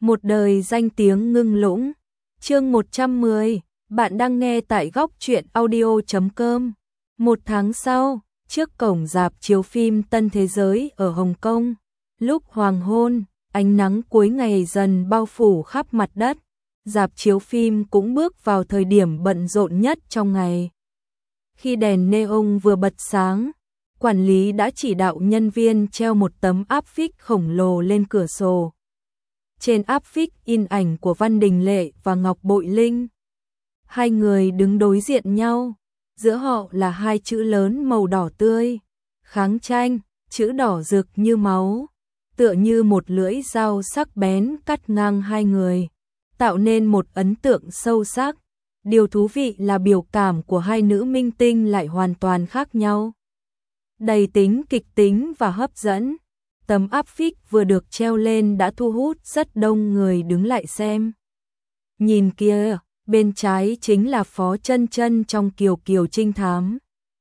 Một đời danh tiếng ngưng lũng. Chương 110, bạn đang nghe tại góc truyện audio.com. Một tháng sau, trước cổng rạp chiếu phim Tân Thế Giới ở Hồng Kông, lúc hoàng hôn, ánh nắng cuối ngày dần bao phủ khắp mặt đất, rạp chiếu phim cũng bước vào thời điểm bận rộn nhất trong ngày. Khi đèn neon vừa bật sáng, quản lý đã chỉ đạo nhân viên treo một tấm áp phích khổng lồ lên cửa sổ. Trên áp phích in ảnh của Văn Đình Lệ và Ngọc Bội Linh. Hai người đứng đối diện nhau, giữa họ là hai chữ lớn màu đỏ tươi, kháng tranh, chữ đỏ rực như máu, tựa như một lưỡi dao sắc bén cắt ngang hai người, tạo nên một ấn tượng sâu sắc. Điều thú vị là biểu cảm của hai nữ minh tinh lại hoàn toàn khác nhau. Đầy tính kịch tính và hấp dẫn. Tấm áp phích vừa được treo lên đã thu hút rất đông người đứng lại xem. Nhìn kia, bên trái chính là Phó Chân Chân trong Kiều Kiều Trinh Thám.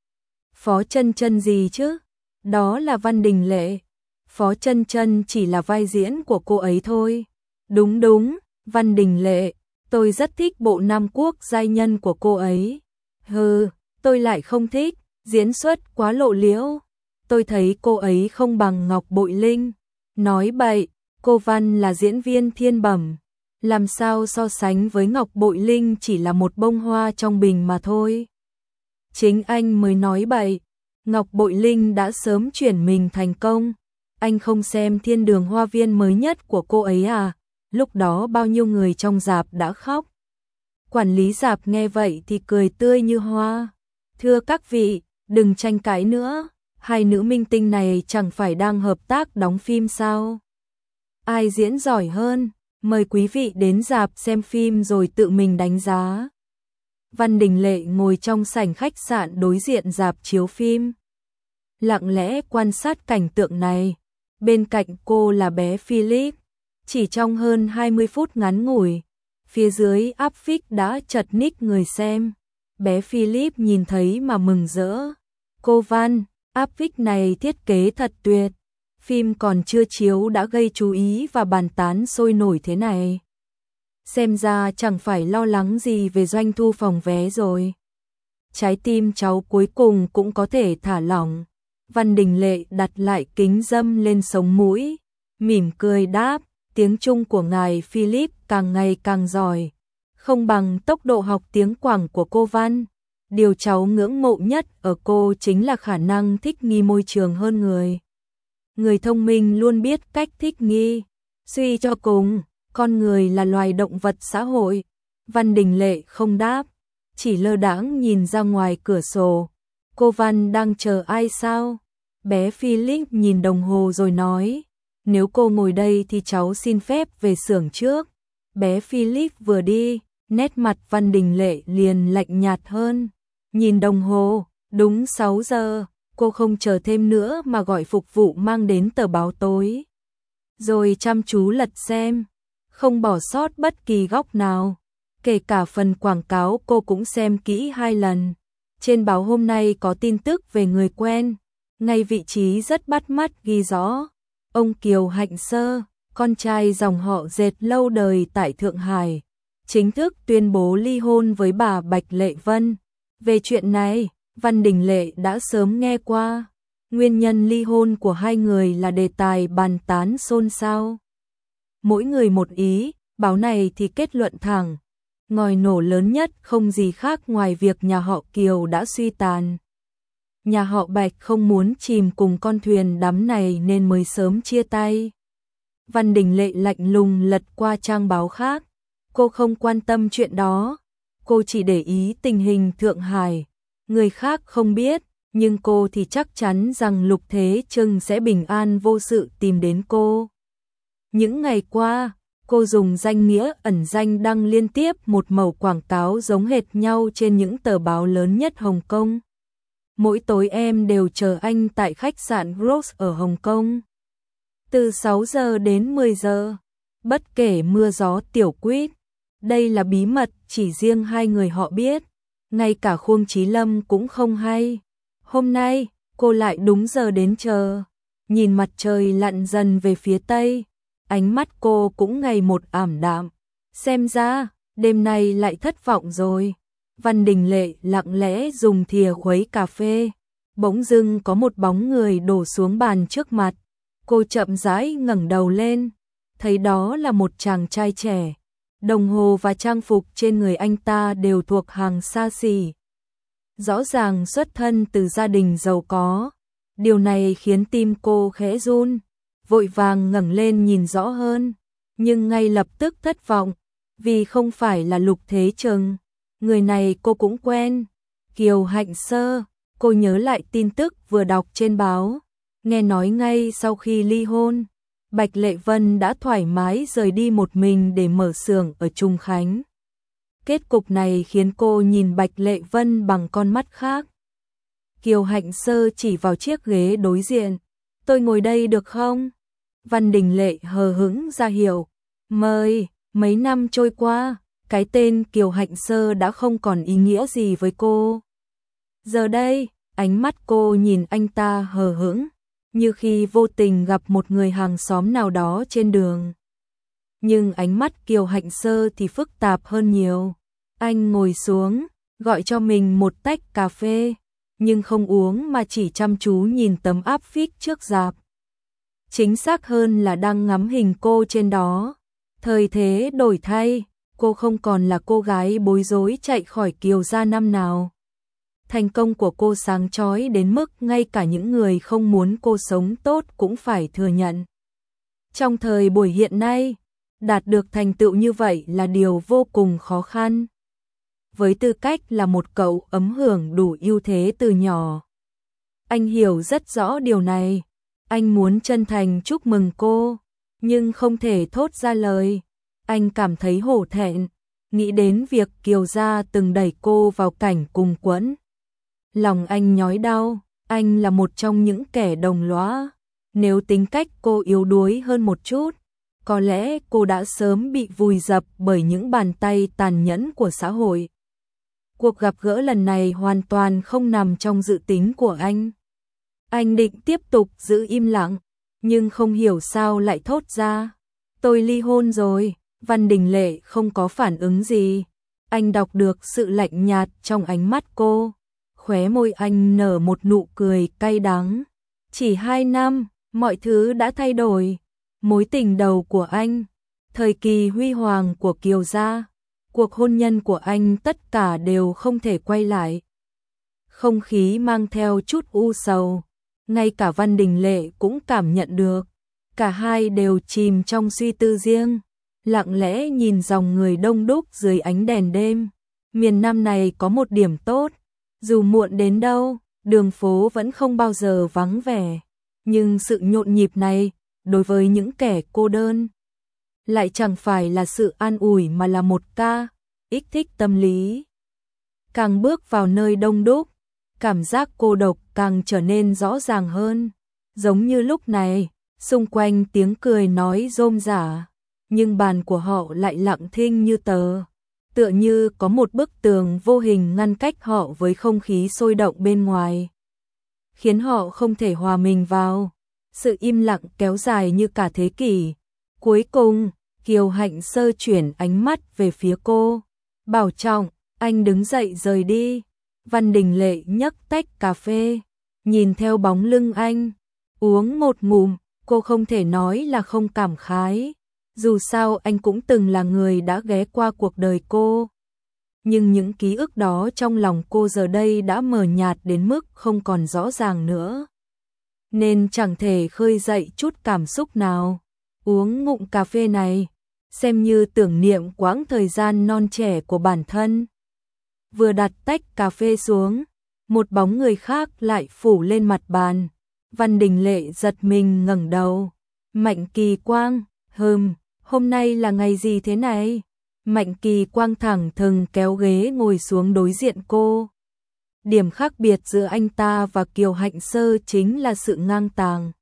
Phó Chân Chân gì chứ? Đó là Văn Đình Lệ. Phó Chân Chân chỉ là vai diễn của cô ấy thôi. Đúng, Văn Đình Lệ. Tôi rất thích bộ Nam Quốc giai nhân của cô ấy. Tôi lại không thích, diễn xuất quá lộ liễu. Tôi thấy cô ấy không bằng Ngọc Bội Linh. Nói bậy, cô Văn là diễn viên thiên bẩm. Làm sao so sánh với Ngọc Bội Linh chỉ là một bông hoa trong bình mà thôi. Chính anh mới nói bậy. Ngọc Bội Linh đã sớm chuyển mình thành công. Anh không xem Thiên Đường Hoa Viên mới nhất của cô ấy à? Lúc đó bao nhiêu người trong rạp đã khóc. Quản lý rạp nghe vậy thì cười tươi như hoa. Thưa các vị, đừng tranh cãi nữa. Hai nữ minh tinh này chẳng phải đang hợp tác đóng phim sao? Ai diễn giỏi hơn? Mời quý vị đến rạp xem phim rồi tự mình đánh giá. Văn Đình Lệ ngồi trong sảnh khách sạn đối diện rạp chiếu phim, lặng lẽ quan sát cảnh tượng này. Bên cạnh cô là bé Philip. Chỉ trong hơn 20 phút ngắn ngủi, phía dưới áp phích đã chật ních người xem. Bé Philip nhìn thấy mà mừng rỡ. Cô Văn, áp phích này thiết kế thật tuyệt. Phim còn chưa chiếu đã gây chú ý và bàn tán sôi nổi thế này. Xem ra chẳng phải lo lắng gì về doanh thu phòng vé rồi. Trái tim cháu cuối cùng cũng có thể thả lỏng. Văn Đình Lệ đặt lại kính râm lên sống mũi, mỉm cười đáp, tiếng Trung của ngài Philip càng ngày càng giỏi. Không bằng tốc độ học tiếng Quảng của cô Văn. Điều cháu ngưỡng mộ nhất ở cô chính là khả năng thích nghi môi trường hơn người. Người thông minh luôn biết cách thích nghi. Suy cho cùng, con người là loài động vật xã hội. Văn Đình Lệ không đáp, chỉ lơ đãng nhìn ra ngoài cửa sổ. Cô Văn đang chờ ai sao? Bé Philip nhìn đồng hồ rồi nói, nếu cô ngồi đây thì cháu xin phép về xưởng trước. Bé Philip vừa đi, nét mặt Văn Đình Lệ liền lạnh nhạt hơn. Nhìn đồng hồ, đúng 6 giờ, cô không chờ thêm nữa mà gọi phục vụ mang đến tờ báo tối. Rồi chăm chú lật xem, không bỏ sót bất kỳ góc nào. Kể cả phần quảng cáo cô cũng xem kỹ 2 lần. Trên báo hôm nay có tin tức về người quen, ngay vị trí rất bắt mắt ghi rõ. Ông Kiều Hạnh Sơ, con trai dòng họ dệt lâu đời tại Thượng Hải, chính thức tuyên bố ly hôn với bà Bạch Lệ Vân. Về chuyện này, Văn Đình Lệ đã sớm nghe qua. Nguyên nhân ly hôn của hai người là đề tài bàn tán xôn xao. Mỗi người một ý, báo này thì kết luận thẳng. Ngòi nổ lớn nhất không gì khác ngoài việc nhà họ Kiều đã suy tàn. Nhà họ Bạch không muốn chìm cùng con thuyền đắm này nên mới sớm chia tay. Văn Đình Lệ lạnh lùng lật qua trang báo khác. Cô không quan tâm chuyện đó. Cô chỉ để ý tình hình Thượng Hải. Người khác không biết, nhưng cô thì chắc chắn rằng Lục Thế Trừng sẽ bình an vô sự tìm đến cô. Những ngày qua, cô dùng danh nghĩa ẩn danh đăng liên tiếp một mẩu quảng cáo giống hệt nhau trên những tờ báo lớn nhất Hồng Kông. Mỗi tối em đều chờ anh tại khách sạn Rose ở Hồng Kông. Từ 6 giờ đến 10 giờ, bất kể mưa gió tiểu quýt. Đây là bí mật chỉ riêng hai người họ biết, ngay cả Khuông Chí Lâm cũng không hay. Hôm nay, cô lại đúng giờ đến chờ. Nhìn mặt trời lặn dần về phía tây, ánh mắt cô cũng ngày một ảm đạm. Xem ra, đêm nay lại thất vọng rồi. Văn Đình Lệ lặng lẽ dùng thìa khuấy cà phê. Bỗng dưng có một bóng người đổ xuống bàn trước mặt. Cô chậm rãi ngẩng đầu lên, thấy đó là một chàng trai trẻ. Đồng hồ và trang phục trên người anh ta đều thuộc hàng xa xỉ. Rõ ràng xuất thân từ gia đình giàu có. Điều này khiến tim cô khẽ run, vội vàng ngẩng lên nhìn rõ hơn, nhưng ngay lập tức thất vọng, vì không phải là Lục Thế Trừng. Người này cô cũng quen, Kiều Hạnh Sơ. Cô nhớ lại tin tức vừa đọc trên báo, nghe nói ngay sau khi ly hôn, Bạch Lệ Vân đã thoải mái rời đi một mình để mở xưởng ở Trung Khánh. Kết cục này khiến cô nhìn Bạch Lệ Vân bằng con mắt khác. Kiều Hạnh Sơ chỉ vào chiếc ghế đối diện. Tôi ngồi đây được không? Văn Đình Lệ hờ hững ra hiệu. Mời. Mấy năm trôi qua, cái tên Kiều Hạnh Sơ đã không còn ý nghĩa gì với cô. Giờ đây, ánh mắt cô nhìn anh ta hờ hững, như khi vô tình gặp một người hàng xóm nào đó trên đường. Nhưng ánh mắt Kiều Hạnh Sơ thì phức tạp hơn nhiều. Anh ngồi xuống, gọi cho mình một tách cà phê, nhưng không uống mà chỉ chăm chú nhìn tấm áp phích trước rạp. Chính xác hơn là đang ngắm hình cô trên đó. Thời thế đổi thay, cô không còn là cô gái bối rối chạy khỏi Kiều gia năm nào. Thành công của cô sáng chói đến mức ngay cả những người không muốn cô sống tốt cũng phải thừa nhận. Trong thời buổi hiện nay, đạt được thành tựu như vậy là điều vô cùng khó khăn. Với tư cách là một cậu ấm hưởng đủ ưu thế từ nhỏ, anh hiểu rất rõ điều này. Anh muốn chân thành chúc mừng cô, nhưng không thể thốt ra lời. Anh cảm thấy hổ thẹn, nghĩ đến việc Kiều gia từng đẩy cô vào cảnh cùng quẫn. Lòng anh nhói đau, anh là một trong những kẻ đồng lõa. Nếu tính cách cô yếu đuối hơn một chút, có lẽ cô đã sớm bị vùi dập bởi những bàn tay tàn nhẫn của xã hội. Cuộc gặp gỡ lần này hoàn toàn không nằm trong dự tính của anh. Anh định tiếp tục giữ im lặng, nhưng không hiểu sao lại thốt ra. Tôi ly hôn rồi. Văn Đình Lệ không có phản ứng gì. Anh đọc được sự lạnh nhạt trong ánh mắt cô. Khóe môi anh nở một nụ cười cay đắng. Chỉ 2 năm, mọi thứ đã thay đổi. Mối tình đầu của anh, thời kỳ huy hoàng của Kiều gia, cuộc hôn nhân của anh tất cả đều không thể quay lại. Không khí mang theo chút u sầu. Ngay cả Văn Đình Lệ cũng cảm nhận được. Cả hai đều chìm trong suy tư riêng, lặng lẽ nhìn dòng người đông đúc dưới ánh đèn đêm. Miền Nam này có một điểm tốt, dù muộn đến đâu, đường phố vẫn không bao giờ vắng vẻ. Nhưng sự nhộn nhịp này, đối với những kẻ cô đơn, lại chẳng phải là sự an ủi mà là một kích thích tâm lý. Càng bước vào nơi đông đúc, cảm giác cô độc càng trở nên rõ ràng hơn. Giống như lúc này, xung quanh tiếng cười nói rôm rả, nhưng bàn của họ lại lặng thinh như tờ. Tựa như có một bức tường vô hình ngăn cách họ với không khí sôi động bên ngoài, khiến họ không thể hòa mình vào. Sự im lặng kéo dài như cả thế kỷ. Cuối cùng, Kiều Hạnh Sơ chuyển ánh mắt về phía cô. Bảo trọng. Anh đứng dậy rời đi. Văn Đình Lệ nhấc tách cà phê, nhìn theo bóng lưng anh, uống một ngụm. Cô không thể nói là không cảm khái. Dù sao anh cũng từng là người đã ghé qua cuộc đời cô. Nhưng những ký ức đó trong lòng cô giờ đây đã mờ nhạt đến mức không còn rõ ràng nữa, nên chẳng thể khơi dậy chút cảm xúc nào. Uống ngụm cà phê này, xem như tưởng niệm quãng thời gian non trẻ của bản thân. Vừa đặt tách cà phê xuống, một bóng người khác lại phủ lên mặt bàn. Văn Đình Lệ giật mình ngẩng đầu. Mạnh Kỳ Quang. Hôm nay là ngày gì thế này? Mạnh Kỳ Quang thẳng thừng kéo ghế ngồi xuống đối diện cô. Điểm khác biệt giữa anh ta và Kiều Hạnh Sơ chính là sự ngang tàng,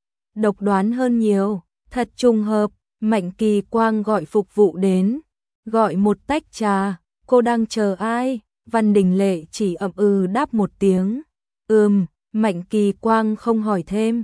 độc đoán hơn nhiều. Thật trùng hợp, Mạnh Kỳ Quang gọi phục vụ đến, gọi một tách trà. Cô đang chờ ai? Văn Đình Lệ chỉ ậm ừ đáp một tiếng. Mạnh Kỳ Quang không hỏi thêm,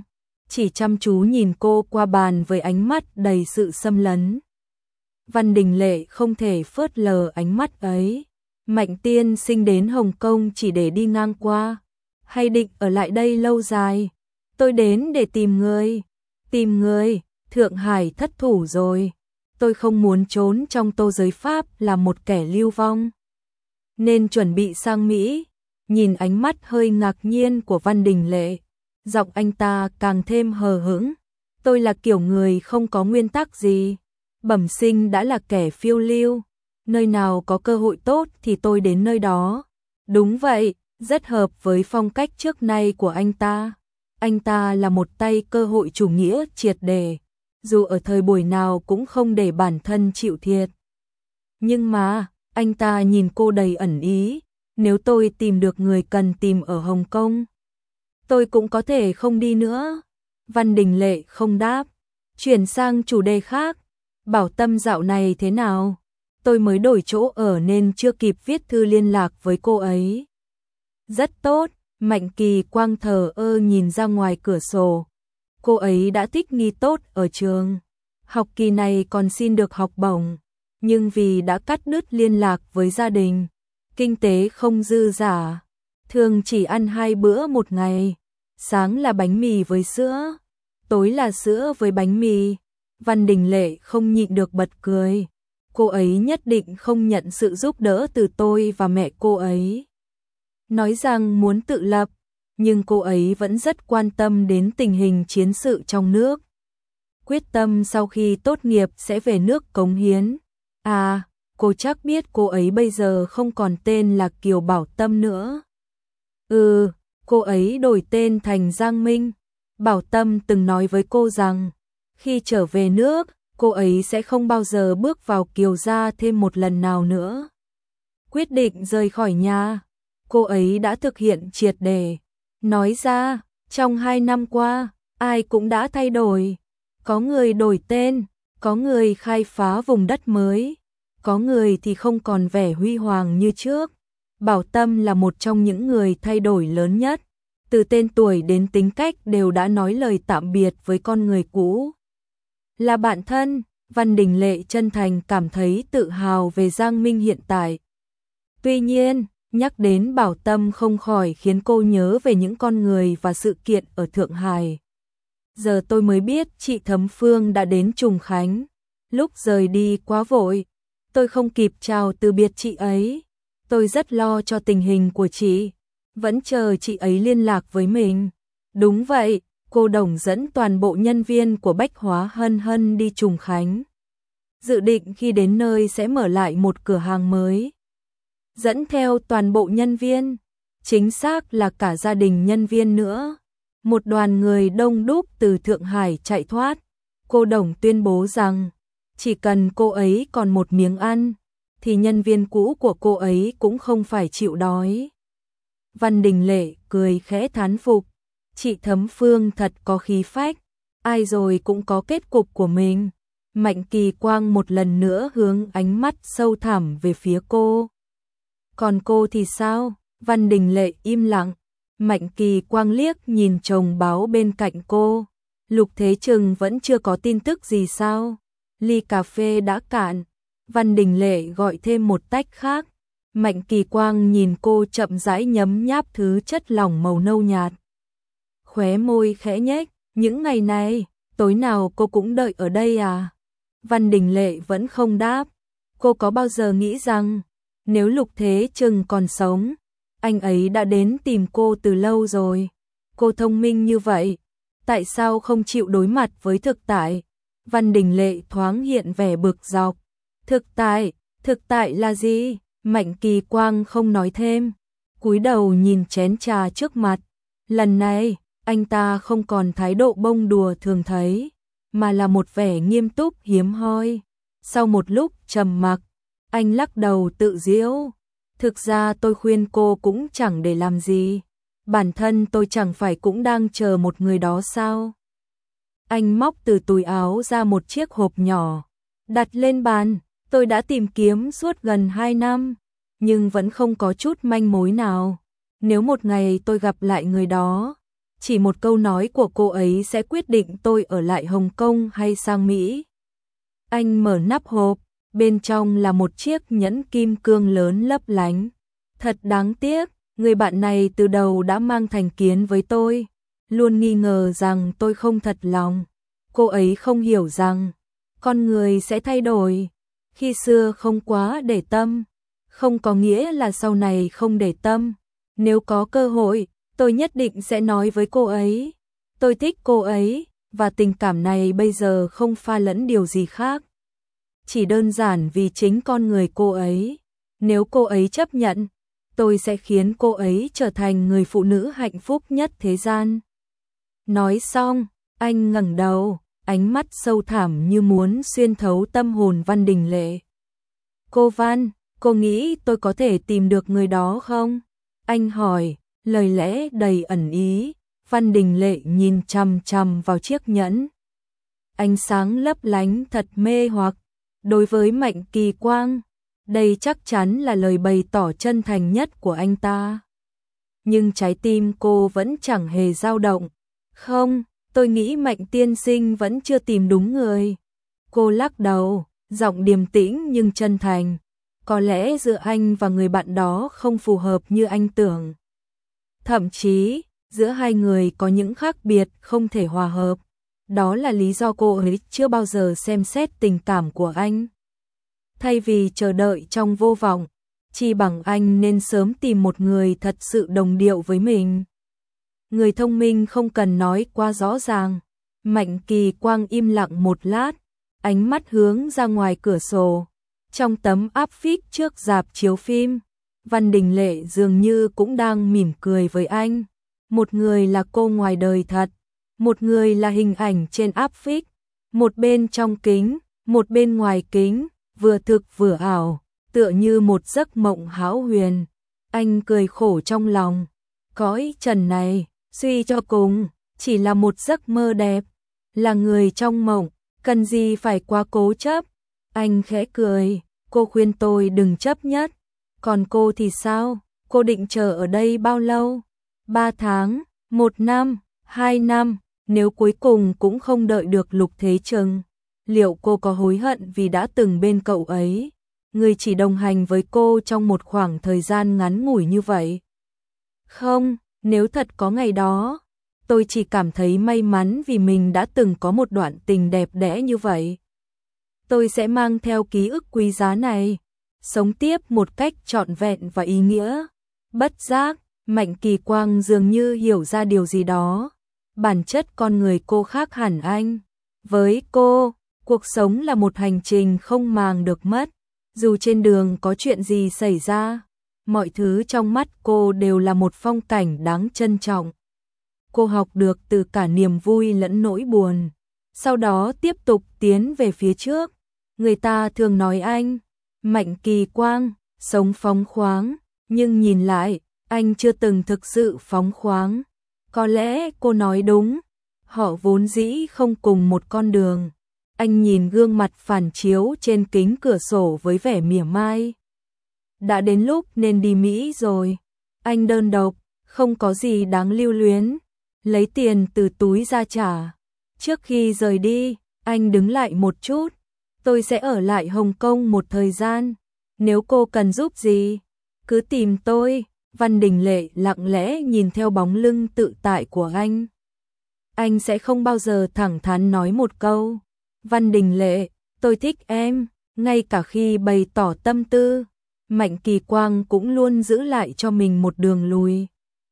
chỉ chăm chú nhìn cô qua bàn với ánh mắt đầy sự xâm lấn. Văn Đình Lệ không thể phớt lờ ánh mắt ấy. Mạnh tiên sinh đến Hồng Kông chỉ để đi ngang qua, hay định ở lại đây lâu dài? Tôi đến để tìm người. Tìm người? Thượng Hải thất thủ rồi. Tôi không muốn trốn trong tô giới Pháp là một kẻ lưu vong, nên chuẩn bị sang Mỹ. Nhìn ánh mắt hơi ngạc nhiên của Văn Đình Lệ, giọng anh ta càng thêm hờ hững. Tôi là kiểu người không có nguyên tắc gì, bẩm sinh đã là kẻ phiêu lưu, nơi nào có cơ hội tốt thì tôi đến nơi đó. Đúng vậy, rất hợp với phong cách trước nay của anh ta. Anh ta là một tay cơ hội chủ nghĩa triệt để, dù ở thời buổi nào cũng không để bản thân chịu thiệt. Nhưng mà, anh ta nhìn cô đầy ẩn ý, nếu tôi tìm được người cần tìm ở Hồng Kông, tôi cũng có thể không đi nữa. Văn Đình Lệ không đáp, chuyển sang chủ đề khác. Bảo Tâm dạo này thế nào? Tôi mới đổi chỗ ở nên chưa kịp viết thư liên lạc với cô ấy. Rất tốt, Mạnh Kỳ Quang thờ ơ nhìn ra ngoài cửa sổ. Cô ấy đã thích nghi tốt ở trường. Học kỳ này còn xin được học bổng, nhưng vì đã cắt đứt liên lạc với gia đình, kinh tế không dư dả, thường chỉ ăn 2 bữa một ngày. Sáng là bánh mì với sữa, tối là sữa với bánh mì. Văn Đình Lệ không nhịn được bật cười. Cô ấy nhất định không nhận sự giúp đỡ từ tôi và mẹ cô ấy. Nói rằng muốn tự lập, nhưng cô ấy vẫn rất quan tâm đến tình hình chiến sự trong nước. Quyết tâm sau khi tốt nghiệp sẽ về nước cống hiến. À, cô chắc biết cô ấy bây giờ không còn tên là Kiều Bảo Tâm nữa. Cô ấy đổi tên thành Giang Minh. Bảo Tâm từng nói với cô rằng, khi trở về nước, cô ấy sẽ không bao giờ bước vào Kiều gia thêm một lần nào nữa. Quyết định rời khỏi nhà, cô ấy đã thực hiện triệt để. Nói ra, trong 2 năm qua, ai cũng đã thay đổi. Có người đổi tên, có người khai phá vùng đất mới, có người thì không còn vẻ huy hoàng như trước. Bảo Tâm là một trong những người thay đổi lớn nhất. Từ tên tuổi đến tính cách đều đã nói lời tạm biệt với con người cũ. Là bạn thân, Văn Đình Lệ chân thành cảm thấy tự hào về Giang Minh hiện tại. Tuy nhiên, nhắc đến Bảo Tâm không khỏi khiến cô nhớ về những con người và sự kiện ở Thượng Hải. Giờ tôi mới biết chị Thấm Phương đã đến Trùng Khánh. Lúc rời đi quá vội, tôi không kịp chào từ biệt chị ấy. Tôi rất lo cho tình hình của chị, vẫn chờ chị ấy liên lạc với mình. Đúng vậy, cô Đồng dẫn toàn bộ nhân viên của Bách Hóa Hân Hân đi Trùng Khánh. Dự định khi đến nơi sẽ mở lại một cửa hàng mới. Dẫn theo toàn bộ nhân viên, chính xác là cả gia đình nhân viên nữa. Một đoàn người đông đúc từ Thượng Hải chạy thoát. Cô Đồng tuyên bố rằng, chỉ cần cô ấy còn một miếng ăn, thì nhân viên cũ của cô ấy cũng không phải chịu đói. Văn Đình Lệ cười khẽ thán phục. Chị Thấm Phương thật có khí phách, ai rồi cũng có kết cục của mình. Mạnh Kỳ Quang một lần nữa hướng ánh mắt sâu thẳm về phía cô. Còn cô thì sao? Văn Đình Lệ im lặng. Mạnh Kỳ Quang liếc nhìn chồng báo bên cạnh cô. Lục Thế Trừng vẫn chưa có tin tức gì sao? Ly cà phê đã cạn. Văn Đình Lệ gọi thêm một tách khác. Mạnh Kỳ Quang nhìn cô chậm rãi nhấm nháp thứ chất lỏng màu nâu nhạt. Khóe môi khẽ nhếch, những ngày này, tối nào cô cũng đợi ở đây à? Văn Đình Lệ vẫn không đáp. Cô có bao giờ nghĩ rằng, nếu Lục Thế Trừng còn sống, anh ấy đã đến tìm cô từ lâu rồi. Cô thông minh như vậy, tại sao không chịu đối mặt với thực tại? Văn Đình Lệ thoáng hiện vẻ bực dọc. Thực tại là gì? Mạnh Kỳ Quang không nói thêm, cúi đầu nhìn chén trà trước mặt. Lần này, anh ta không còn thái độ bông đùa thường thấy, mà là một vẻ nghiêm túc hiếm hoi. Sau một lúc trầm mặc, anh lắc đầu tự giễu. Thực ra tôi khuyên cô cũng chẳng để làm gì. Bản thân tôi chẳng phải cũng đang chờ một người đó sao? Anh móc từ túi áo ra một chiếc hộp nhỏ, đặt lên bàn. Tôi đã tìm kiếm suốt gần 2 năm, nhưng vẫn không có chút manh mối nào. Nếu một ngày tôi gặp lại người đó, Chỉ một câu nói của cô ấy sẽ quyết định tôi ở lại Hồng Kông hay sang Mỹ. Anh mở nắp hộp, bên trong là một chiếc nhẫn kim cương lớn lấp lánh. Thật đáng tiếc, người bạn này từ đầu đã mang thành kiến với tôi, luôn nghi ngờ rằng tôi không thật lòng. Cô ấy không hiểu rằng con người sẽ thay đổi, khi xưa không quá để tâm, không có nghĩa là sau này không để tâm. Nếu có cơ hội, tôi nhất định sẽ nói với cô ấy. Tôi thích cô ấy, và tình cảm này bây giờ không pha lẫn điều gì khác. Chỉ đơn giản vì chính con người cô ấy. Nếu cô ấy chấp nhận, tôi sẽ khiến cô ấy trở thành người phụ nữ hạnh phúc nhất thế gian. Nói xong, anh ngẩng đầu, ánh mắt sâu thẳm như muốn xuyên thấu tâm hồn Văn Đình Lệ. Cô Văn, cô nghĩ tôi có thể tìm được người đó không? Anh hỏi, lời lẽ đầy ẩn ý. Văn Đình Lệ nhìn chằm chằm vào chiếc nhẫn. Ánh sáng lấp lánh thật mê hoặc. Đối với Mạnh Kỳ Quang, đây chắc chắn là lời bày tỏ chân thành nhất của anh ta. Nhưng trái tim cô vẫn chẳng hề dao động. Không, tôi nghĩ Mạnh tiên sinh vẫn chưa tìm đúng người. Cô lắc đầu, giọng điềm tĩnh nhưng chân thành. Có lẽ giữa anh và người bạn đó không phù hợp như anh tưởng. Thậm chí, giữa hai người có những khác biệt không thể hòa hợp. Đó là lý do cô ấy chưa bao giờ xem xét tình cảm của anh. Thay vì chờ đợi trong vô vọng, chỉ bằng anh nên sớm tìm một người thật sự đồng điệu với mình. Người thông minh không cần nói quá rõ ràng. Mạnh Kỳ Quang im lặng một lát, ánh mắt hướng ra ngoài cửa sổ. Trong tấm áp phích trước rạp chiếu phim, Văn Đình Lệ dường như cũng đang mỉm cười với anh. Một người là cô ngoài đời thật, một người là hình ảnh trên áp phích, một bên trong kính, một bên ngoài kính, vừa thực vừa ảo, tựa như một giấc mộng hão huyền. Anh cười khổ trong lòng, cõi trần này, suy cho cùng, chỉ là một giấc mơ đẹp, là người trong mộng, cần gì phải quá cố chấp. Anh khẽ cười, cô khuyên tôi đừng chấp nhất, còn cô thì sao, cô định chờ ở đây bao lâu? 3 tháng, 1 năm, 2 năm, nếu cuối cùng cũng không đợi được Lục Thế Trừng, liệu cô có hối hận vì đã từng bên cậu ấy, người chỉ đồng hành với cô trong một khoảng thời gian ngắn ngủi như vậy? Không, nếu thật có ngày đó, tôi chỉ cảm thấy may mắn vì mình đã từng có một đoạn tình đẹp đẽ như vậy. Tôi sẽ mang theo ký ức quý giá này, sống tiếp một cách trọn vẹn và ý nghĩa. Bất giác, Mạnh Kỳ Quang dường như hiểu ra điều gì đó. Bản chất con người cô khác hẳn anh. Với cô, cuộc sống là một hành trình không màng được mất. Dù trên đường có chuyện gì xảy ra, mọi thứ trong mắt cô đều là một phong cảnh đáng trân trọng. Cô học được từ cả niềm vui lẫn nỗi buồn, sau đó tiếp tục tiến về phía trước. Người ta thường nói anh, Mạnh Kỳ Quang, sống phóng khoáng, nhưng nhìn lại, anh chưa từng thực sự phóng khoáng. Có lẽ cô nói đúng, họ vốn dĩ không cùng một con đường. Anh nhìn gương mặt phản chiếu trên kính cửa sổ với vẻ mỉa mai. Đã đến lúc nên đi Mỹ rồi. Anh đơn độc, không có gì đáng lưu luyến. Lấy tiền từ túi ra trả. Trước khi rời đi, anh đứng lại một chút. Tôi sẽ ở lại Hồng Kông một thời gian. Nếu cô cần giúp gì, cứ tìm tôi. Văn Đình Lệ lặng lẽ nhìn theo bóng lưng tự tại của anh. Anh sẽ không bao giờ thẳng thắn nói một câu. Văn Đình Lệ, tôi thích em, ngay cả khi bày tỏ tâm tư. Mạnh Kỳ Quang cũng luôn giữ lại cho mình một đường lui.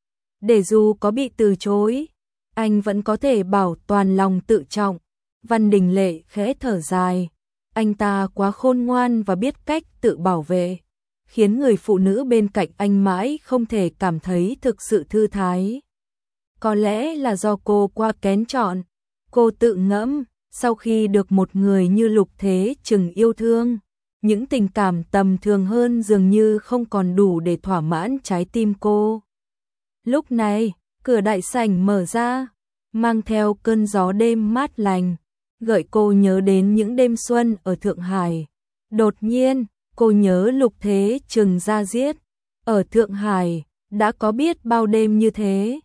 Để dù có bị từ chối, anh vẫn có thể bảo toàn lòng tự trọng. Văn Đình Lệ khẽ thở dài. Anh ta quá khôn ngoan và biết cách tự bảo vệ, khiến người phụ nữ bên cạnh anh mãi không thể cảm thấy thực sự thư thái. Có lẽ là do cô quá kén chọn. Cô tự ngẫm, sau khi được một người như Lục Thế Trừng yêu thương, những tình cảm tầm thường hơn dường như không còn đủ để thỏa mãn trái tim cô. Lúc này, cửa đại sảnh mở ra, mang theo cơn gió đêm mát lành, gợi cô nhớ đến những đêm xuân ở Thượng Hải. Đột nhiên, cô nhớ Lục Thế Trừng ra diết. Ở Thượng Hải, đã có biết bao đêm như thế.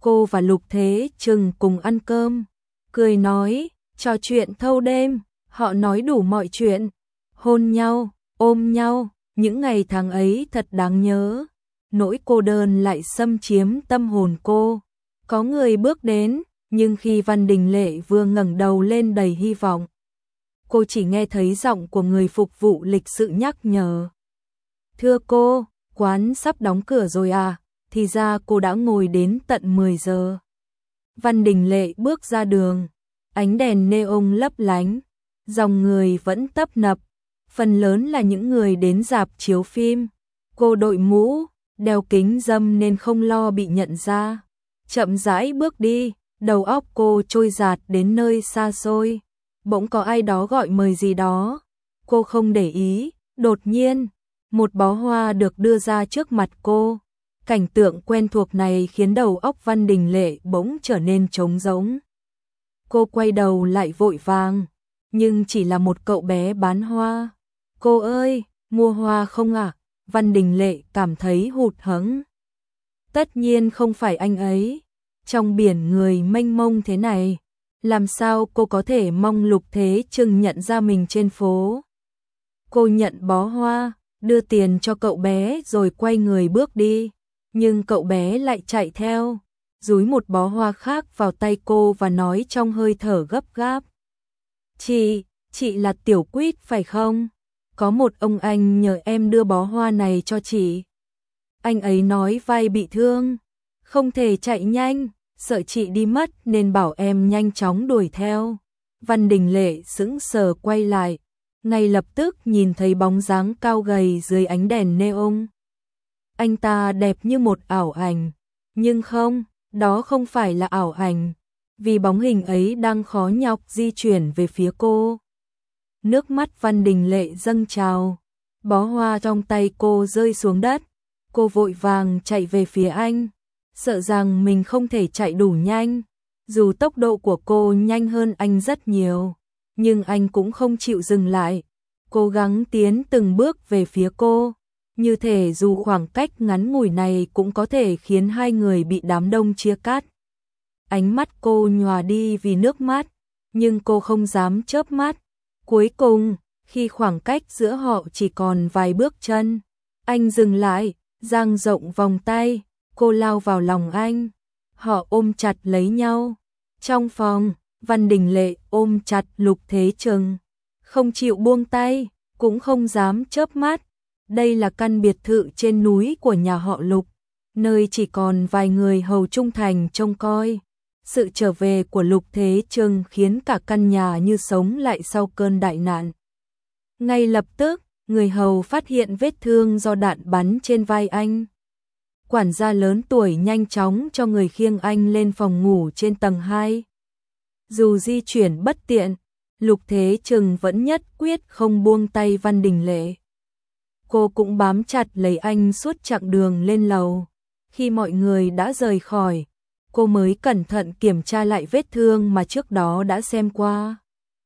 cô và Lục Thế Trừng cùng ăn cơm, cười nói, trò chuyện thâu đêm, họ nói đủ mọi chuyện, hôn nhau, ôm nhau, những ngày tháng ấy thật đáng nhớ. Nỗi cô đơn lại xâm chiếm tâm hồn cô. Có người bước đến, nhưng khi Văn Đình Lệ vừa ngẩng đầu lên đầy hy vọng, cô chỉ nghe thấy giọng của người phục vụ lịch sự nhắc nhở. Thưa cô, quán sắp đóng cửa rồi à, thì ra cô đã ngồi đến tận 10 giờ. Văn Đình Lệ bước ra đường, ánh đèn neon lấp lánh, dòng người vẫn tấp nập, phần lớn là những người đến rạp chiếu phim. Cô đội mũ, đeo kính râm nên không lo bị nhận ra. Chậm rãi bước đi, đầu óc cô trôi dạt đến nơi xa xôi. Bỗng có ai đó gọi mời gì đó. Cô không để ý, đột nhiên, một bó hoa được đưa ra trước mặt cô. Cảnh tượng quen thuộc này khiến đầu óc Văn Đình Lệ bỗng trở nên trống rỗng. Cô quay đầu lại vội vàng, nhưng chỉ là một cậu bé bán hoa. Cô ơi, mua hoa không ạ? Văn Đình Lệ cảm thấy hụt hẫng. Tất nhiên không phải anh ấy. Trong biển người mênh mông thế này, làm sao cô có thể mong Lục Thế Trừng nhận ra mình trên phố? Cô nhận bó hoa, đưa tiền cho cậu bé rồi quay người bước đi. Nhưng cậu bé lại chạy theo, dúi một bó hoa khác vào tay cô và nói trong hơi thở gấp gáp. Chị là Tiểu Quýt phải không? Có một ông anh nhờ em đưa bó hoa này cho chị. Anh ấy nói vai bị thương, không thể chạy nhanh, sợ chị đi mất nên bảo em nhanh chóng đuổi theo. Văn Đình Lệ sững sờ quay lại, ngay lập tức nhìn thấy bóng dáng cao gầy dưới ánh đèn neon. Anh ta đẹp như một ảo ảnh, nhưng không, đó không phải là ảo ảnh, vì bóng hình ấy đang khó nhọc di chuyển về phía cô. Nước mắt Văn Đình Lệ dâng trào, bó hoa trong tay cô rơi xuống đất, cô vội vàng chạy về phía anh, sợ rằng mình không thể chạy đủ nhanh. Dù tốc độ của cô nhanh hơn anh rất nhiều, nhưng anh cũng không chịu dừng lại, cố gắng tiến từng bước về phía cô. Như thể dù khoảng cách ngắn ngủi này cũng có thể khiến hai người bị đám đông chia cắt. Ánh mắt cô nhòa đi vì nước mắt, nhưng cô không dám chớp mắt. Cuối cùng, khi khoảng cách giữa họ chỉ còn vài bước chân, anh dừng lại, dang rộng vòng tay, cô lao vào lòng anh. Họ ôm chặt lấy nhau. Trong phòng, Văn Đình Lệ ôm chặt Lục Thế Trừng, không chịu buông tay, cũng không dám chớp mắt. Đây là căn biệt thự trên núi của nhà họ Lục, nơi chỉ còn vài người hầu trung thành trông coi. Sự trở về của Lục Thế Trừng khiến cả căn nhà như sống lại sau cơn đại nạn. Ngay lập tức, người hầu phát hiện vết thương do đạn bắn trên vai anh. Quản gia lớn tuổi nhanh chóng cho người khiêng anh lên phòng ngủ trên tầng 2. Dù di chuyển bất tiện, Lục Thế Trừng vẫn nhất quyết không buông tay Văn Đình Lệ. Cô cũng bám chặt lấy anh suốt chặng đường lên lầu. Khi mọi người đã rời khỏi, cô mới cẩn thận kiểm tra lại vết thương mà trước đó đã xem qua.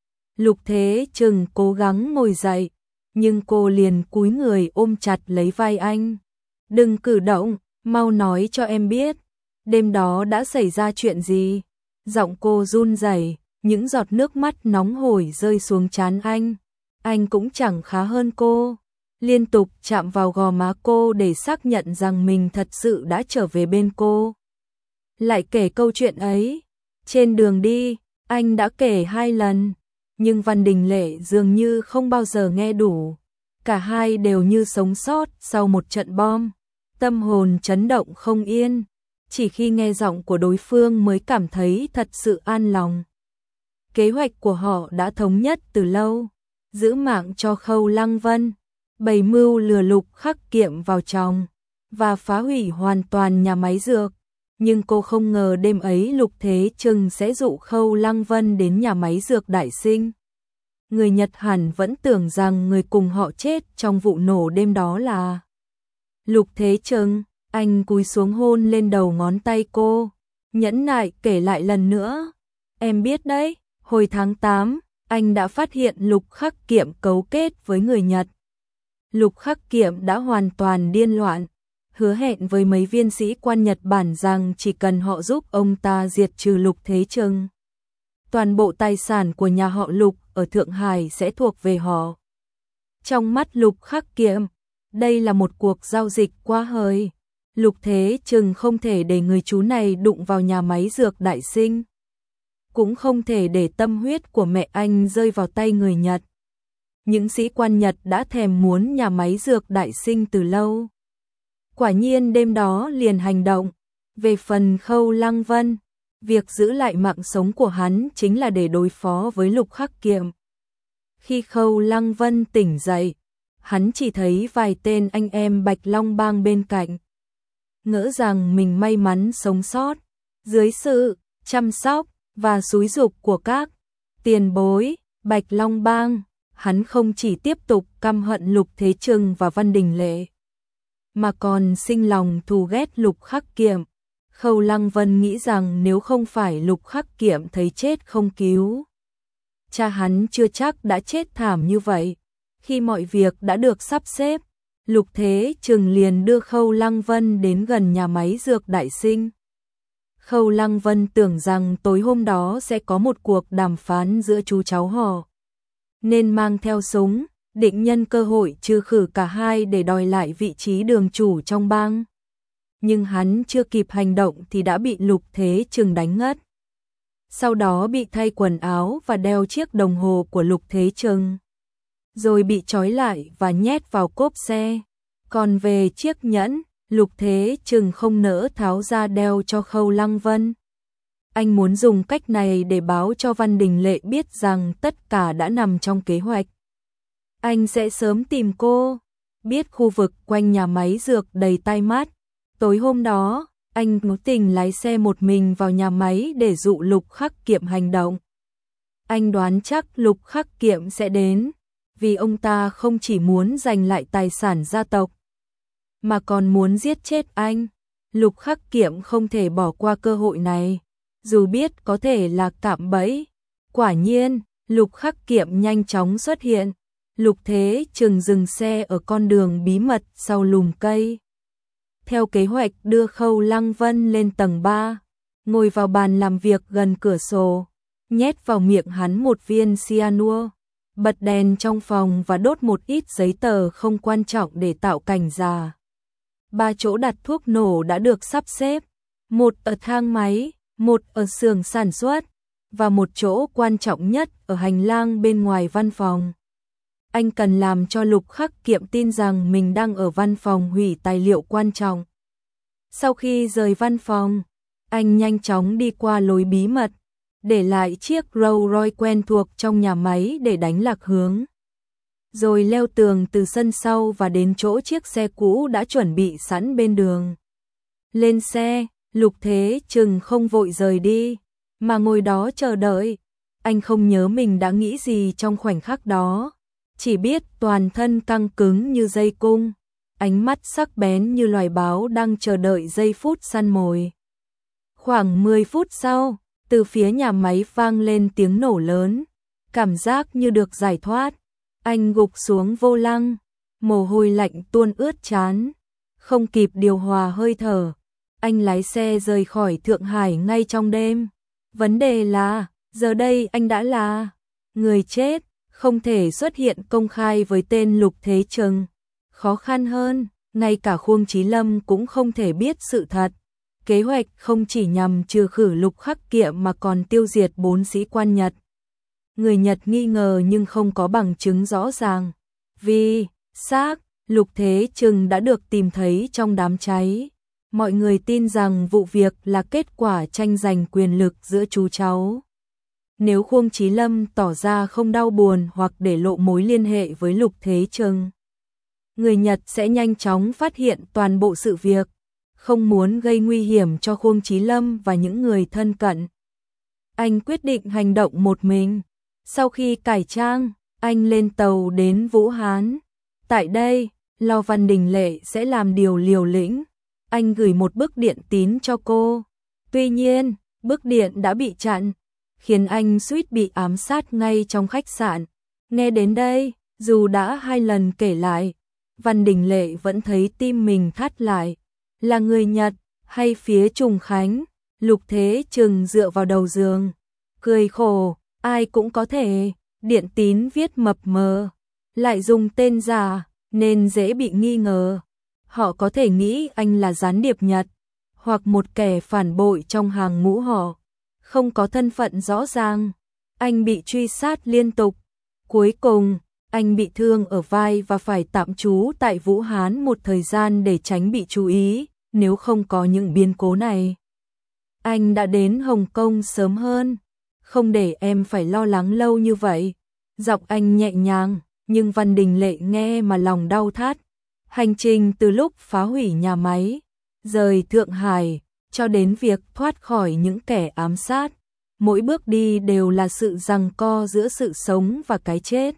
Lục Thế Trừng cố gắng ngồi dậy, nhưng cô liền cúi người ôm chặt lấy vai anh. Đừng cử động, mau nói cho em biết, đêm đó đã xảy ra chuyện gì? Giọng cô run rẩy, những giọt nước mắt nóng hổi rơi xuống trán anh. Anh cũng chẳng khá hơn cô, liên tục chạm vào gò má cô để xác nhận rằng mình thật sự đã trở về bên cô. Lại kể câu chuyện ấy, trên đường đi, anh đã kể 2 lần, nhưng Văn Đình Lệ dường như không bao giờ nghe đủ. Cả hai đều như sống sót sau một trận bom, tâm hồn chấn động không yên, chỉ khi nghe giọng của đối phương mới cảm thấy thật sự an lòng. Kế hoạch của họ đã thống nhất từ lâu, giữ mạng cho Khâu Lăng Vân, bày mưu lừa Lục Khắc Kiệm vào chồng và phá hủy hoàn toàn nhà máy dược. Nhưng cô không ngờ đêm ấy Lục Thế Trừng sẽ dụ Khâu Lăng Vân đến nhà máy dược Đại Sinh. Người Nhật hẳn vẫn tưởng rằng người cùng họ chết trong vụ nổ đêm đó là Lục Thế Trừng. Anh cúi xuống hôn lên đầu ngón tay cô, nhẫn nại kể lại lần nữa. Em biết đấy, hồi tháng 8, anh đã phát hiện Lục Khắc Kiệm cấu kết với người Nhật. Lục Khắc Kiệm đã hoàn toàn điên loạn, hứa hẹn với mấy viên sĩ quan Nhật Bản rằng chỉ cần họ giúp ông ta diệt trừ Lục Thế Trừng, toàn bộ tài sản của nhà họ Lục ở Thượng Hải sẽ thuộc về họ. Trong mắt Lục Khắc Kiệm, đây là một cuộc giao dịch quá hời. Lục Thế Trừng không thể để người chú này đụng vào nhà máy dược Đại Sinh, cũng không thể để tâm huyết của mẹ anh rơi vào tay người Nhật. Những sĩ quan Nhật đã thèm muốn nhà máy dược Đại Sinh từ lâu. Quả nhiên đêm đó liền hành động. Về phần Khâu Lăng Vân, việc giữ lại mạng sống của hắn chính là để đối phó với Lục Khắc Kiệm. Khi Khâu Lăng Vân tỉnh dậy, hắn chỉ thấy vài tên anh em Bạch Long Bang bên cạnh. Ngỡ rằng mình may mắn sống sót, dưới sự chăm sóc và xúi giục của các tiền bối Bạch Long Bang, hắn không chỉ tiếp tục căm hận Lục Thế Trừng và Văn Đình Lệ, mà còn sinh lòng thù ghét Lục Khắc Kiệm. Khâu Lăng Vân nghĩ rằng nếu không phải Lục Khắc Kiệm thấy chết không cứu, cha hắn chưa chắc đã chết thảm như vậy. Khi mọi việc đã được sắp xếp, Lục Thế Trừng liền đưa Khâu Lăng Vân đến gần nhà máy dược Đại Sinh. Khâu Lăng Vân tưởng rằng tối hôm đó sẽ có một cuộc đàm phán giữa chú cháu họ, nên mang theo súng, định nhân cơ hội trừ khử cả hai để đòi lại vị trí đường chủ trong bang. Nhưng hắn chưa kịp hành động thì đã bị Lục Thế Trừng đánh ngất. Sau đó bị thay quần áo và đeo chiếc đồng hồ của Lục Thế Trừng, rồi bị trói lại và nhét vào cốp xe. Còn về chiếc nhẫn, Lục Thế Trừng không nỡ tháo ra đeo cho Khâu Lăng Vân. Anh muốn dùng cách này để báo cho Văn Đình Lệ biết rằng tất cả đã nằm trong kế hoạch. Anh sẽ sớm tìm cô. Biết khu vực quanh nhà máy dược đầy tai mắt, tối hôm đó, anh cố tình lái xe một mình vào nhà máy để dụ Lục Khắc Kiệm hành động. Anh đoán chắc Lục Khắc Kiệm sẽ đến, vì ông ta không chỉ muốn giành lại tài sản gia tộc, mà còn muốn giết chết anh. Lục Khắc Kiệm không thể bỏ qua cơ hội này, dù biết có thể là cạm bẫy. Quả nhiên, Lục Khắc Kiệm nhanh chóng xuất hiện. Lục Thế Trừng dừng xe ở con đường bí mật sau lùm cây. Theo kế hoạch đưa Khâu Lăng Vân lên tầng 3, ngồi vào bàn làm việc gần cửa sổ, nhét vào miệng hắn một viên cyanua, bật đèn trong phòng và đốt một ít giấy tờ không quan trọng để tạo cảnh giả. 3 chỗ đặt thuốc nổ đã được sắp xếp, một ở thang máy, một ở xưởng sản xuất, và một chỗ quan trọng nhất ở hành lang bên ngoài văn phòng. Anh cần làm cho Lục Khắc Kiệm tin rằng mình đang ở văn phòng hủy tài liệu quan trọng. Sau khi rời văn phòng, anh nhanh chóng đi qua lối bí mật, để lại chiếc Rolls Royce quen thuộc trong nhà máy để đánh lạc hướng. Rồi leo tường từ sân sau và đến chỗ chiếc xe cũ đã chuẩn bị sẵn bên đường. Lên xe, Lục Thế Trừng không vội rời đi, mà ngồi đó chờ đợi. Anh không nhớ mình đã nghĩ gì trong khoảnh khắc đó, chỉ biết toàn thân căng cứng như dây cung, ánh mắt sắc bén như loài báo đang chờ đợi giây phút săn mồi. Khoảng 10 phút sau, từ phía nhà máy vang lên tiếng nổ lớn, cảm giác như được giải thoát. Anh gục xuống vô lăng, mồ hôi lạnh tuôn ướt trán, không kịp điều hòa hơi thở. Anh lái xe rời khỏi Thượng Hải ngay trong đêm. Vấn đề là, giờ đây anh đã là người chết, không thể xuất hiện công khai với tên Lục Thế Trừng. Khó khăn hơn, ngay cả Khuông Chí Lâm cũng không thể biết sự thật. Kế hoạch không chỉ nhằm trừ khử Lục Khắc Kiệm mà còn tiêu diệt 4 sĩ quan Nhật. Người Nhật nghi ngờ nhưng không có bằng chứng rõ ràng. Vì xác Lục Thế Trừng đã được tìm thấy trong đám cháy. Mọi người tin rằng vụ việc là kết quả tranh giành quyền lực giữa chú cháu. Nếu Khuông Chí Lâm tỏ ra không đau buồn hoặc để lộ mối liên hệ với Lục Thế Trừng, người Nhật sẽ nhanh chóng phát hiện toàn bộ sự việc, không muốn gây nguy hiểm cho Khuông Chí Lâm và những người thân cận. Anh quyết định hành động một mình. Sau khi cải trang, anh lên tàu đến Vũ Hán. Tại đây, Lo Văn Đình Lệ sẽ làm điều liều lĩnh. Anh gửi một bức điện tín cho cô. Tuy nhiên, bức điện đã bị chặn, khiến anh suýt bị ám sát ngay trong khách sạn. Nghe đến đây, dù đã 2 lần kể lại, Văn Đình Lệ vẫn thấy tim mình thắt lại. Là người Nhật hay phía Trùng Khánh? Lục Thế Trừng dựa vào đầu giường, cười khổ, ai cũng có thể. Điện Tín viết mập mờ, lại dùng tên giả, nên dễ bị nghi ngờ. Họ có thể nghĩ anh là gián điệp Nhật, hoặc một kẻ phản bội trong hàng ngũ họ. Không có thân phận rõ ràng. Anh bị truy sát liên tục. Cuối cùng, anh bị thương ở vai và phải tạm trú tại Vũ Hán một thời gian để tránh bị chú ý. Nếu không có những biến cố này, anh đã đến Hồng Kông sớm hơn. Không để em phải lo lắng lâu như vậy. Giọng anh nhẹ nhàng, nhưng Văn Đình Lệ nghe mà lòng đau thắt. Hành trình từ lúc phá hủy nhà máy, rời Thượng Hải, cho đến việc thoát khỏi những kẻ ám sát, mỗi bước đi đều là sự giằng co giữa sự sống và cái chết.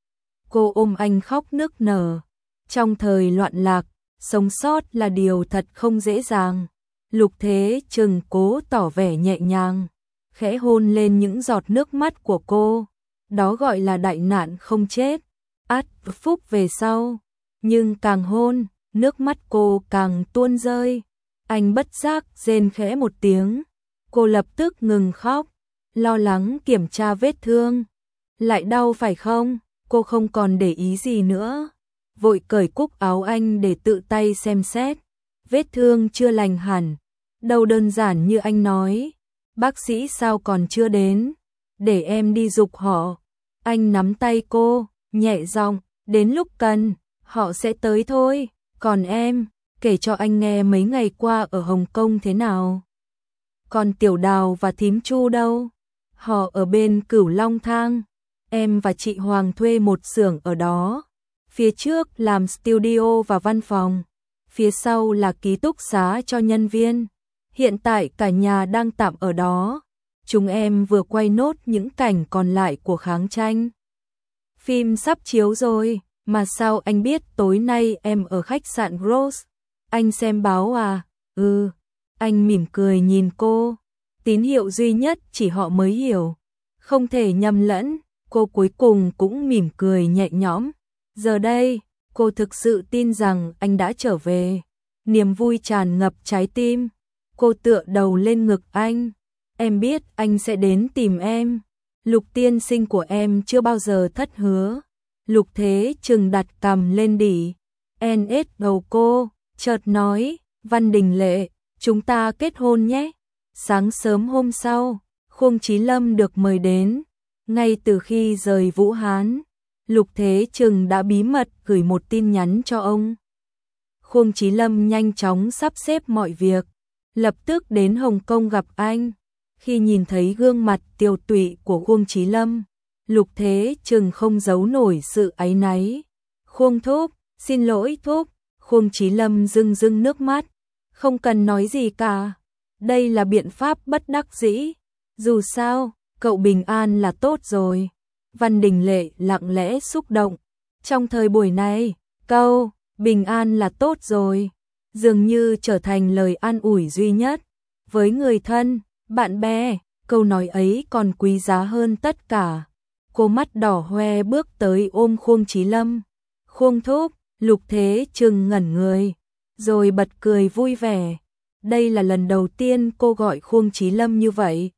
Cô ôm anh khóc nức nở. Trong thời loạn lạc, sống sót là điều thật không dễ dàng. Lục Thế Trừng cố tỏ vẻ nhẹ nhàng, khẽ hôn lên những giọt nước mắt của cô. Đó gọi là đại nạn không chết, ắt phúc về sau. Nhưng càng hôn, nước mắt cô càng tuôn rơi. Anh bất giác rên khẽ một tiếng. Cô lập tức ngừng khóc, lo lắng kiểm tra vết thương. Lại đau phải không? Cô không còn để ý gì nữa, vội cởi cúc áo anh để tự tay xem xét. Vết thương chưa lành hẳn, đâu đơn giản như anh nói. Bác sĩ sao còn chưa đến? Để em đi giục họ. Anh nắm tay cô, nhẹ giọng, đến lúc cần, họ sẽ tới thôi. Còn em, kể cho anh nghe mấy ngày qua ở Hồng Kông thế nào. Còn Tiểu Đào và Thím Chu đâu? Họ ở bên Cửu Long Thang. Em và chị Hoàng thuê một xưởng ở đó. Phía trước làm studio và văn phòng, phía sau là ký túc xá cho nhân viên. Hiện tại cả nhà đang tạm ở đó. Chúng em vừa quay nốt những cảnh còn lại của kháng tranh. Phim sắp chiếu rồi, mà sao anh biết tối nay em ở khách sạn Rose? Anh xem báo à? Ừ. Anh mỉm cười nhìn cô. Tín hiệu duy nhất chỉ họ mới hiểu, không thể nhầm lẫn. Cô cuối cùng cũng mỉm cười nhẹ nhõm. Giờ đây, cô thực sự tin rằng anh đã trở về. Niềm vui tràn ngập trái tim. Cô tựa đầu lên ngực anh. Em biết anh sẽ đến tìm em. Lục tiên sinh của em chưa bao giờ thất hứa. Lục Thế Trừng đặt cằm lên đỉ. NS đầu cô, chợt nói, Văn Đình Lệ, chúng ta kết hôn nhé. Sáng sớm hôm sau, Khuông Chí Lâm được mời đến. Ngay từ khi rời Vũ Hán, Lục Thế Trừng đã bí mật gửi một tin nhắn cho ông. Khuông Chí Lâm nhanh chóng sắp xếp mọi việc, lập tức đến Hồng Kông gặp anh. Khi nhìn thấy gương mặt tiều tụy của Khuông Chí Lâm, Lục Thế Trừng không giấu nổi sự áy náy. Khuông thúc, xin lỗi thúc. Khuông Chí Lâm rưng rưng nước mắt. Không cần nói gì cả. Đây là biện pháp bất đắc dĩ. Dù sao, cậu bình an là tốt rồi. Văn Đình Lệ lặng lẽ xúc động. Trong thời buổi này, câu bình an là tốt rồi dường như trở thành lời an ủi duy nhất. Với người thân, bạn bè, câu nói ấy còn quý giá hơn tất cả. Cô mắt đỏ hoe bước tới ôm Khuông Chí Lâm. Khuông thúc, Lục Thế Trừng ngẩn người, rồi bật cười vui vẻ. Đây là lần đầu tiên cô gọi Khuông Chí Lâm như vậy.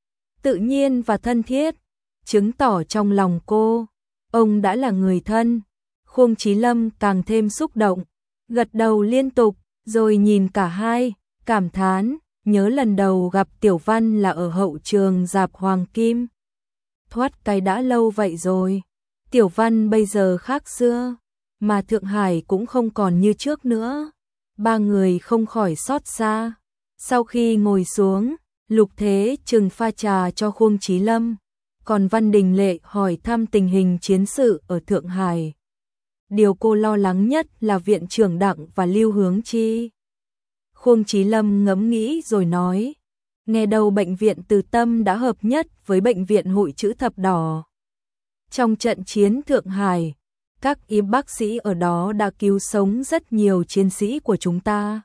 Tự nhiên và thân thiết, chứng tỏ trong lòng cô, ông đã là người thân. Khuông Chí Lâm càng thêm xúc động, gật đầu liên tục, rồi nhìn cả hai, cảm thán, nhớ lần đầu gặp Tiểu Văn là ở hậu trường rạp Hoàng Kim. Thoát cái đã lâu vậy rồi, Tiểu Văn bây giờ khác xưa, mà Thượng Hải cũng không còn như trước nữa. Ba người không khỏi xót xa. Sau khi ngồi xuống, Lục Thế Trừng pha trà cho Khuông Chí Lâm, còn Văn Đình Lệ hỏi thăm tình hình chiến sự ở Thượng Hải. Điều cô lo lắng nhất là viện trưởng Đặng và Lưu Hướng Chi. Khuông Chí Lâm ngẫm nghĩ rồi nói, nghe đầu bệnh viện Từ Tâm đã hợp nhất với bệnh viện Hội Chữ Thập Đỏ. Trong trận chiến Thượng Hải, các y bác sĩ ở đó đã cứu sống rất nhiều chiến sĩ của chúng ta.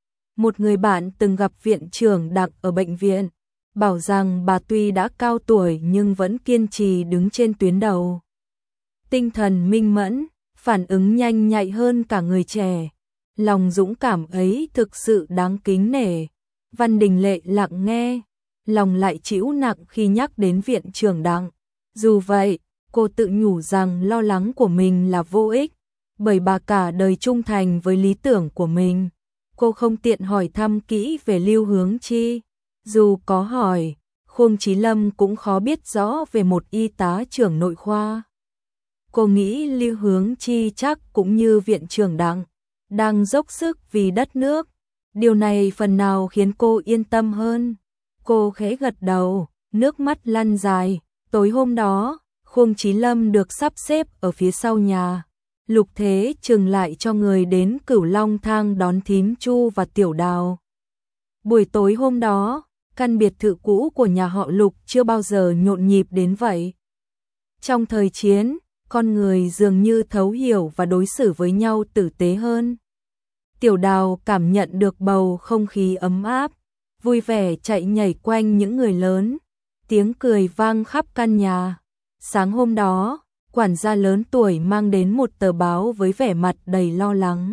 Một người bạn từng gặp viện trưởng Đặng ở bệnh viện, bảo rằng bà tuy đã cao tuổi nhưng vẫn kiên trì đứng trên tuyến đầu. Tinh thần minh mẫn, phản ứng nhanh nhạy hơn cả người trẻ, lòng dũng cảm ấy thực sự đáng kính nể. Văn Đình Lệ lặng nghe, lòng lại trĩu nặng khi nhắc đến viện trưởng Đặng. Dù vậy, cô tự nhủ rằng lo lắng của mình là vô ích, bởi bà cả đời trung thành với lý tưởng của mình. Cô không tiện hỏi thăm kỹ về Lưu Hướng Chi. Dù có hỏi, Khương Chí Lâm cũng khó biết rõ về một y tá trưởng nội khoa. Cô nghĩ Lưu Hướng Chi chắc cũng như viện trưởng Đặng, đang dốc sức vì đất nước. Điều này phần nào khiến cô yên tâm hơn. Cô khẽ gật đầu, nước mắt lăn dài. Tối hôm đó, Khương Chí Lâm được sắp xếp ở phía sau nhà. Lục Thế Trừng lại cho người đến Cửu Long Thang đón thím Chu và Tiểu Đào. Buổi tối hôm đó, căn biệt thự cũ của nhà họ Lục chưa bao giờ nhộn nhịp đến vậy. Trong thời chiến, con người dường như thấu hiểu và đối xử với nhau tử tế hơn. Tiểu Đào cảm nhận được bầu không khí ấm áp, vui vẻ chạy nhảy quanh những người lớn, tiếng cười vang khắp căn nhà. Sáng hôm đó, quản gia lớn tuổi mang đến một tờ báo với vẻ mặt đầy lo lắng.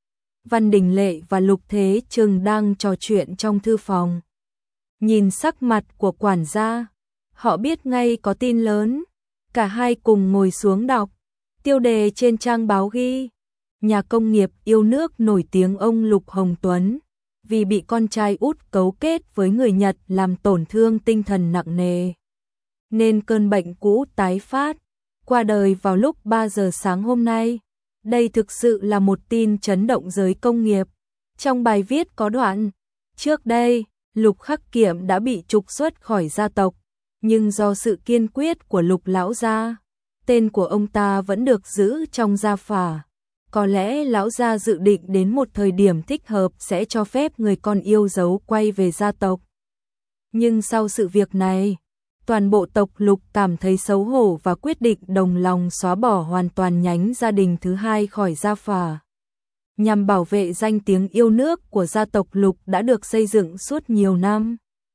Văn Đình Lệ và Lục Thế Trừng đang trò chuyện trong thư phòng. Nhìn sắc mặt của quản gia, họ biết ngay có tin lớn. Cả hai cùng ngồi xuống đọc. Tiêu đề trên trang báo ghi: nhà công nghiệp yêu nước nổi tiếng ông Lục Hồng Tuấn, vì bị con trai út cấu kết với người Nhật làm tổn thương tinh thần nặng nề, nên cơn bệnh cũ tái phát, qua đời vào lúc 3 giờ sáng hôm nay. Đây thực sự là một tin chấn động giới công nghiệp. Trong bài viết có đoạn: trước đây, Lục Khắc Kiệm đã bị trục xuất khỏi gia tộc, nhưng do sự kiên quyết của Lục lão gia, tên của ông ta vẫn được giữ trong gia phả. Có lẽ lão gia dự định đến một thời điểm thích hợp sẽ cho phép người con yêu dấu quay về gia tộc. Nhưng sau sự việc này, toàn bộ tộc Lục cảm thấy xấu hổ và quyết định đồng lòng xóa bỏ hoàn toàn nhánh gia đình thứ hai khỏi gia phả. Nhằm bảo vệ danh tiếng yêu nước của gia tộc Lục đã được xây dựng suốt nhiều năm.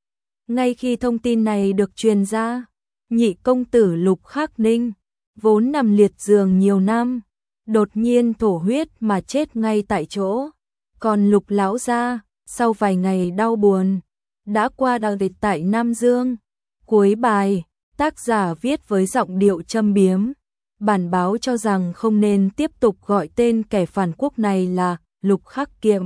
Ngay khi thông tin này được truyền ra, nhị công tử Lục Khắc Ninh, vốn nằm liệt giường nhiều năm, đột nhiên thổ huyết mà chết ngay tại chỗ. Còn Lục lão gia, sau vài ngày đau buồn, đã qua đời tại Nam Dương. Cuối bài, tác giả viết với giọng điệu châm biếm. Bản báo cho rằng không nên tiếp tục gọi tên kẻ phản quốc này là Lục Khắc Kiệm.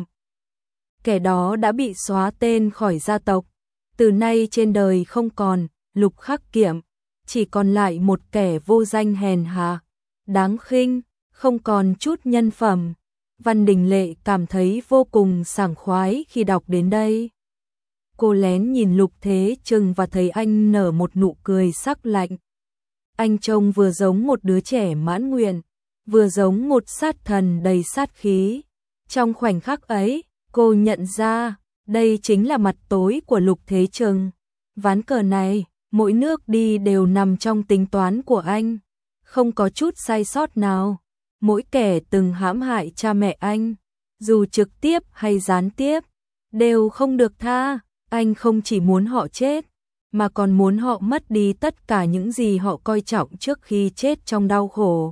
Kẻ đó đã bị xóa tên khỏi gia tộc. Từ nay trên đời không còn Lục Khắc Kiệm, chỉ còn lại một kẻ vô danh hèn hạ, đáng khinh, không còn chút nhân phẩm. Văn Đình Lệ cảm thấy vô cùng sảng khoái khi đọc đến đây. Cô lén nhìn Lục Thế Trừng và thấy anh nở một nụ cười sắc lạnh. Anh trông vừa giống một đứa trẻ mãn nguyện, vừa giống một sát thần đầy sát khí. Trong khoảnh khắc ấy, cô nhận ra, đây chính là mặt tối của Lục Thế Trừng. Ván cờ này, mỗi nước đi đều nằm trong tính toán của anh, không có chút sai sót nào. Mỗi kẻ từng hãm hại cha mẹ anh, dù trực tiếp hay gián tiếp, đều không được tha. Anh không chỉ muốn họ chết, mà còn muốn họ mất đi tất cả những gì họ coi trọng trước khi chết trong đau khổ.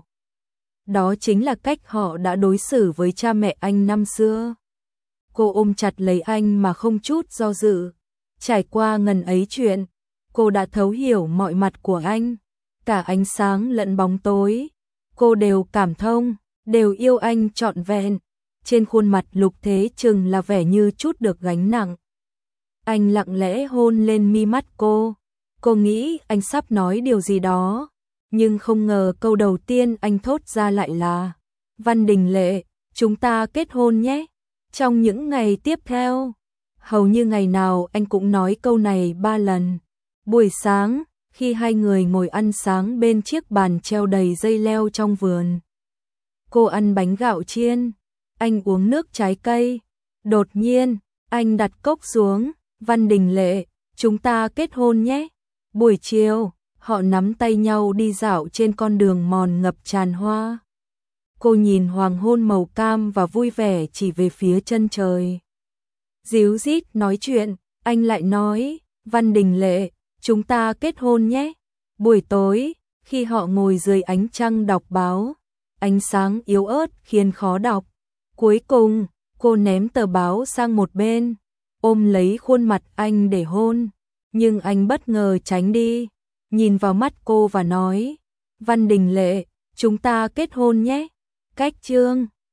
Đó chính là cách họ đã đối xử với cha mẹ anh năm xưa. Cô ôm chặt lấy anh mà không chút do dự. Trải qua ngần ấy chuyện, cô đã thấu hiểu mọi mặt của anh. Cả ánh sáng lẫn bóng tối, cô đều cảm thông, đều yêu anh trọn vẹn. Trên khuôn mặt Lục Thế Trừng là vẻ như chút được gánh nặng. Anh lặng lẽ hôn lên mi mắt cô. Cô nghĩ anh sắp nói điều gì đó, nhưng không ngờ câu đầu tiên anh thốt ra lại là: Văn Đình Lệ, chúng ta kết hôn nhé. Trong những ngày tiếp theo, hầu như ngày nào anh cũng nói câu này 3 lần. Buổi sáng, khi hai người ngồi ăn sáng bên chiếc bàn treo đầy dây leo trong vườn, cô ăn bánh gạo chiên, anh uống nước trái cây. Đột nhiên, anh đặt cốc xuống. Văn Đình Lệ, chúng ta kết hôn nhé. Buổi chiều, họ nắm tay nhau đi dạo trên con đường mòn ngập tràn hoa. Cô nhìn hoàng hôn màu cam và vui vẻ chỉ về phía chân trời. Díu dít nói chuyện, anh lại nói: Văn Đình Lệ, chúng ta kết hôn nhé. Buổi tối, khi họ ngồi dưới ánh trăng đọc báo, ánh sáng yếu ớt khiến khó đọc. Cuối cùng, Cô ném tờ báo sang một bên, ôm lấy khuôn mặt anh để hôn, nhưng anh bất ngờ tránh đi, nhìn vào mắt cô và nói, Văn Đình Lệ, chúng ta kết hôn nhé. Cách chương